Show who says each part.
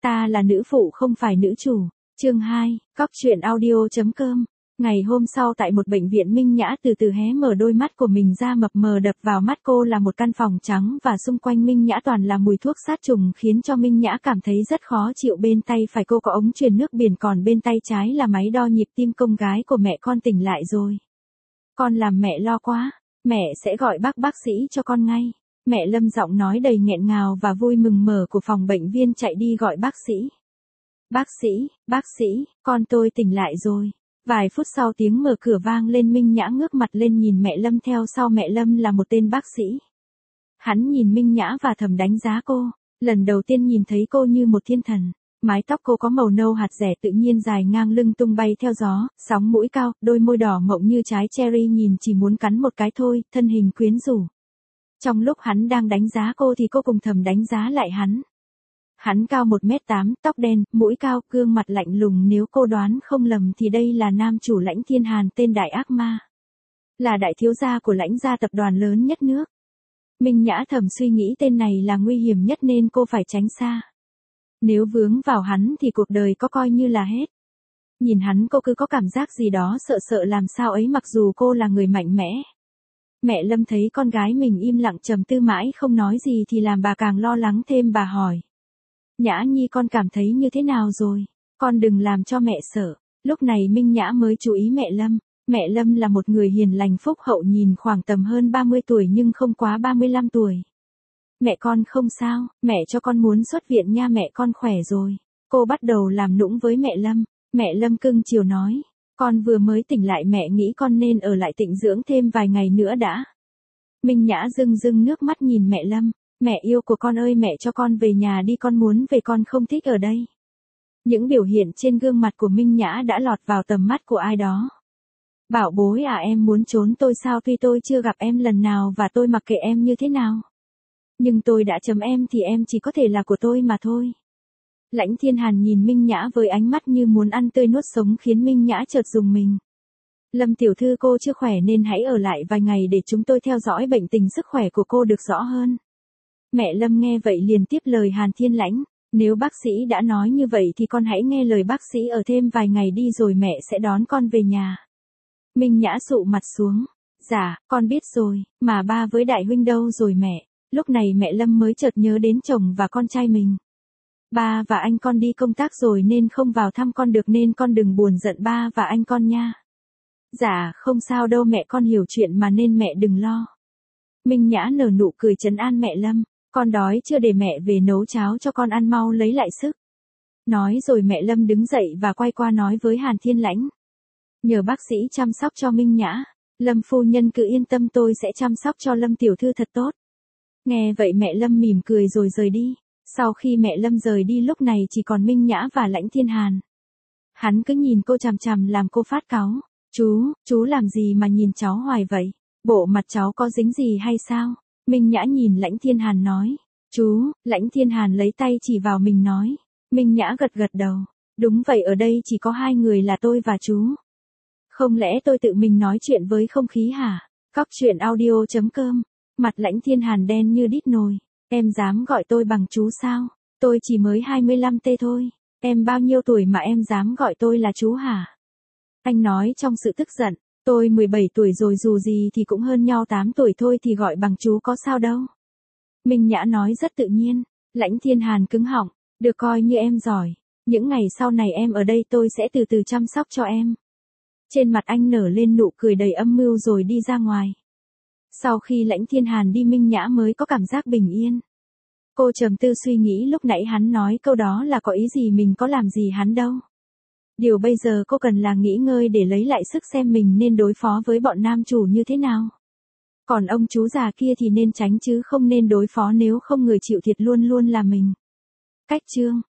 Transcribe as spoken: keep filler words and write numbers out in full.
Speaker 1: Ta là nữ phụ không phải nữ chủ. Chương hai, cóc truyện audio chấm com. Ngày hôm sau tại một bệnh viện, Minh Nhã từ từ hé mở đôi mắt của mình ra, mập mờ đập vào mắt cô là một căn phòng trắng và xung quanh Minh Nhã toàn là mùi thuốc sát trùng khiến cho Minh Nhã cảm thấy rất khó chịu. Bên tay phải cô có ống truyền nước biển, còn bên tay trái là máy đo nhịp tim. Con gái của mẹ con tỉnh lại rồi. Con làm mẹ lo quá, mẹ sẽ gọi bác bác sĩ cho con ngay. Mẹ Lâm giọng nói đầy nghẹn ngào và vui mừng mở của phòng bệnh viên chạy đi gọi bác sĩ. Bác sĩ, bác sĩ, con tôi tỉnh lại rồi. Vài phút sau tiếng mở cửa vang lên, Minh Nhã ngước mặt lên nhìn mẹ Lâm, theo sau mẹ Lâm là một tên bác sĩ. Hắn nhìn Minh Nhã và thầm đánh giá cô, lần đầu tiên nhìn thấy cô như một thiên thần. Mái tóc cô có màu nâu hạt rẻ tự nhiên dài ngang lưng tung bay theo gió, sóng mũi cao, đôi môi đỏ mọng như trái cherry nhìn chỉ muốn cắn một cái thôi, thân hình quyến rũ. Trong lúc hắn đang đánh giá cô thì cô cùng thầm đánh giá lại hắn. Hắn cao một mét tám, tóc đen, mũi cao, gương mặt lạnh lùng, nếu cô đoán không lầm thì đây là nam chủ Lãnh Thiên Hàn, tên đại ác ma. Là đại thiếu gia của Lãnh gia, tập đoàn lớn nhất nước. Minh Nhã thầm suy nghĩ tên này là nguy hiểm nhất nên cô phải tránh xa. Nếu vướng vào hắn thì cuộc đời có coi như là hết. Nhìn hắn cô cứ có cảm giác gì đó sợ sợ làm sao ấy, mặc dù cô là người mạnh mẽ. Mẹ Lâm thấy con gái mình im lặng trầm tư mãi không nói gì thì làm bà càng lo lắng thêm. Bà hỏi: Nhã Nhi, con cảm thấy như thế nào rồi? Con đừng làm cho mẹ sợ. Lúc này Minh Nhã mới chú ý mẹ Lâm. Mẹ Lâm là một người hiền lành phúc hậu, nhìn khoảng tầm hơn ba mươi tuổi nhưng không quá ba mươi lăm tuổi. Mẹ con không sao, mẹ cho con muốn xuất viện nha, mẹ con khỏe rồi. Cô bắt đầu làm nũng với mẹ Lâm. Mẹ Lâm cưng chiều nói: Con vừa mới tỉnh lại, mẹ nghĩ con nên ở lại tịnh dưỡng thêm vài ngày nữa đã. Minh Nhã rưng rưng nước mắt nhìn mẹ Lâm. Mẹ yêu của con ơi, mẹ cho con về nhà đi, con muốn về, con không thích ở đây. Những biểu hiện trên gương mặt của Minh Nhã đã lọt vào tầm mắt của ai đó. Bảo bối à, em muốn trốn tôi sao? Tuy tôi chưa gặp em lần nào và tôi mặc kệ em như thế nào. Nhưng tôi đã chấm em thì em chỉ có thể là của tôi mà thôi. Lãnh Thiên Hàn nhìn Minh Nhã với ánh mắt như muốn ăn tươi nuốt sống khiến Minh Nhã chợt rùng mình. Lâm tiểu thư, cô chưa khỏe nên hãy ở lại vài ngày để chúng tôi theo dõi bệnh tình sức khỏe của cô được rõ hơn. Mẹ Lâm nghe vậy liền tiếp lời Hàn Thiên Lãnh: Nếu bác sĩ đã nói như vậy thì con hãy nghe lời bác sĩ ở thêm vài ngày đi rồi mẹ sẽ đón con về nhà. Minh Nhã sụ mặt xuống: Dạ, con biết rồi, mà ba với đại huynh đâu rồi mẹ? Lúc này mẹ Lâm mới chợt nhớ đến chồng và con trai mình. Ba và anh con đi công tác rồi nên không vào thăm con được, nên con đừng buồn giận ba và anh con nha. Dạ, không sao đâu mẹ, con hiểu chuyện mà nên mẹ đừng lo. Minh Nhã nở nụ cười trấn an mẹ Lâm: Con đói chưa, để mẹ về nấu cháo cho con ăn, mau lấy lại sức. Nói rồi mẹ Lâm đứng dậy và quay qua nói với Hàn Thiên Lãnh: Nhờ bác sĩ chăm sóc cho Minh Nhã. Lâm phu nhân cứ yên tâm, tôi sẽ chăm sóc cho Lâm tiểu thư thật tốt. Nghe vậy mẹ Lâm mỉm cười rồi rời đi. Sau khi mẹ Lâm rời đi, lúc này chỉ còn Minh Nhã và Lãnh Thiên Hàn. Hắn cứ nhìn cô chằm chằm làm cô phát cáu. Chú, chú làm gì mà nhìn cháu hoài vậy? Bộ mặt cháu có dính gì hay sao? Minh Nhã nhìn Lãnh Thiên Hàn nói. Chú, Lãnh Thiên Hàn lấy tay chỉ vào mình nói. Minh Nhã gật gật đầu. Đúng vậy, ở đây chỉ có hai người là tôi và chú. Không lẽ tôi tự mình nói chuyện với không khí hả? Cóc truyện audio chấm com. Mặt Lãnh Thiên Hàn đen như đít nồi. Em dám gọi tôi bằng chú sao? Tôi chỉ mới hai mươi lăm tê thôi. Em bao nhiêu tuổi mà em dám gọi tôi là chú hả? Anh nói trong sự tức giận. Tôi mười bảy tuổi rồi, dù gì thì cũng hơn nhau tám tuổi thôi, thì gọi bằng chú có sao đâu. Minh Nhã nói rất tự nhiên. Lãnh Thiên Hàn cứng họng. Được, coi như em giỏi. Những ngày sau này em ở đây tôi sẽ từ từ chăm sóc cho em. Trên mặt anh nở lên nụ cười đầy âm mưu rồi đi ra ngoài. Sau khi Lãnh Thiên Hàn đi, Minh Nhã mới có cảm giác bình yên. Cô trầm tư suy nghĩ lúc nãy hắn nói câu đó là có ý gì, mình có làm gì hắn đâu. Điều bây giờ cô cần là nghỉ ngơi để lấy lại sức, xem mình nên đối phó với bọn nam chủ như thế nào. Còn ông chú già kia thì nên tránh chứ không nên đối phó, nếu không người chịu thiệt luôn luôn là mình. Cách chương